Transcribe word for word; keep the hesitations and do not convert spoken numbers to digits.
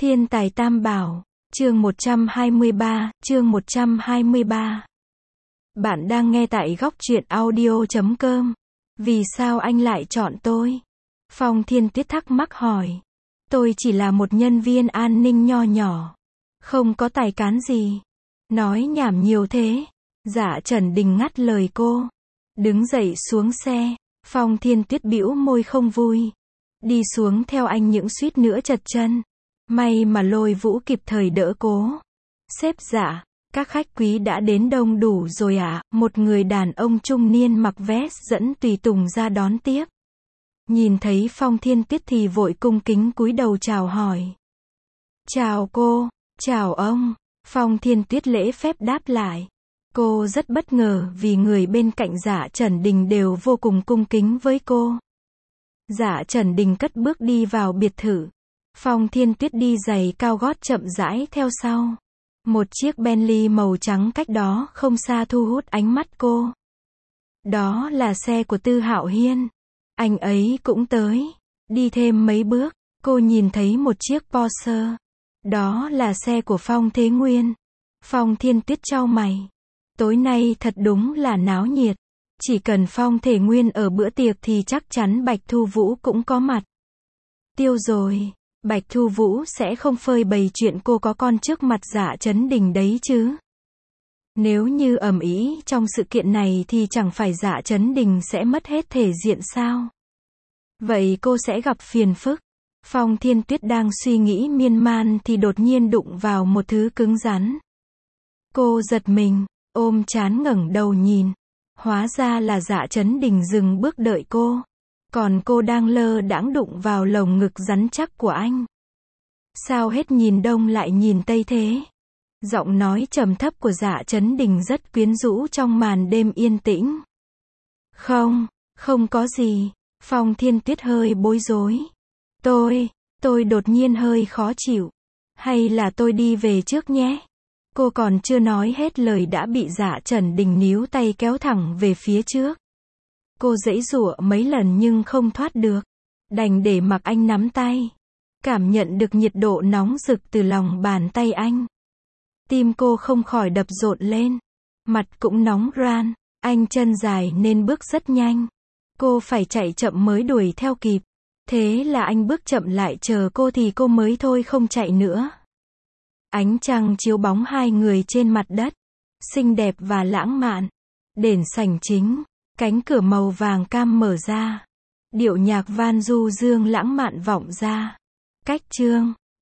Thiên tài tam bảo, chương một trăm hai mươi ba, chương một trăm hai mươi ba. Bạn đang nghe tại góc truyện audio chấm com. Vì sao anh lại chọn tôi? Phong Thiên Tuyết thắc mắc hỏi. Tôi chỉ là một nhân viên an ninh nho nhỏ. Không có tài cán gì. Nói nhảm nhiều thế. Dạ Trần Đình ngắt lời cô. Đứng dậy xuống xe. Phong Thiên Tuyết bĩu môi không vui. Đi xuống theo anh những suýt nữa chật chân. May mà Lôi Vũ kịp thời đỡ cố. Sếp Dạ, các khách quý đã đến đông đủ rồi ạ. À? Một người đàn ông trung niên mặc vest dẫn tùy tùng ra đón tiếp. Nhìn thấy Phong Thiên Tuyết thì vội cung kính cúi đầu chào hỏi. Chào cô, chào ông. Phong Thiên Tuyết lễ phép đáp lại. Cô rất bất ngờ vì người bên cạnh Dạ Trần Đình đều vô cùng cung kính với cô. Dạ Trần Đình cất bước đi vào biệt thự. Phong Thiên Tuyết đi giày cao gót chậm rãi theo sau. Một chiếc Bentley màu trắng cách đó không xa thu hút ánh mắt cô. Đó là xe của Tư Hạo Hiên. Anh ấy cũng tới. Đi thêm mấy bước, cô nhìn thấy một chiếc Porsche. Đó là xe của Phong Thế Nguyên. Phong Thiên Tuyết chau mày. Tối nay thật đúng là náo nhiệt. Chỉ cần Phong Thể Nguyên ở bữa tiệc thì chắc chắn Bạch Thu Vũ cũng có mặt. Tiêu rồi. Bạch Thu Vũ sẽ không phơi bày chuyện cô có con trước mặt Dạ Trấn Đình đấy chứ. Nếu như ầm ĩ trong sự kiện này thì chẳng phải Dạ Trấn Đình sẽ mất hết thể diện sao? Vậy cô sẽ gặp phiền phức. Phong Thiên Tuyết đang suy nghĩ miên man thì đột nhiên đụng vào một thứ cứng rắn. Cô giật mình, ôm trán ngẩng đầu nhìn. Hóa ra là Dạ Trấn Đình dừng bước đợi cô. Còn cô đang lơ đãng đụng vào lồng ngực rắn chắc của anh. Sao hết nhìn đông lại nhìn tây thế? Giọng nói trầm thấp của Dạ Trấn Đình rất quyến rũ trong màn đêm yên tĩnh. Không, không có gì. Phong Thiên Tuyết hơi bối rối. Tôi, tôi đột nhiên hơi khó chịu. Hay là tôi đi về trước nhé? Cô còn chưa nói hết lời đã bị Dạ Trần Đình níu tay kéo thẳng về phía trước. Cô giãy giụa mấy lần nhưng không thoát được. Đành để mặc anh nắm tay. Cảm nhận được nhiệt độ nóng rực từ lòng bàn tay anh. Tim cô không khỏi đập rộn lên. Mặt cũng nóng ran. Anh chân dài nên bước rất nhanh. Cô phải chạy chậm mới đuổi theo kịp. Thế là anh bước chậm lại chờ cô thì cô mới thôi không chạy nữa. Ánh trăng chiếu bóng hai người trên mặt đất. Xinh đẹp và lãng mạn. Đền sảnh chính. Cánh cửa màu vàng cam mở ra. Điệu nhạc van du dương lãng mạn vọng ra. Cách chương.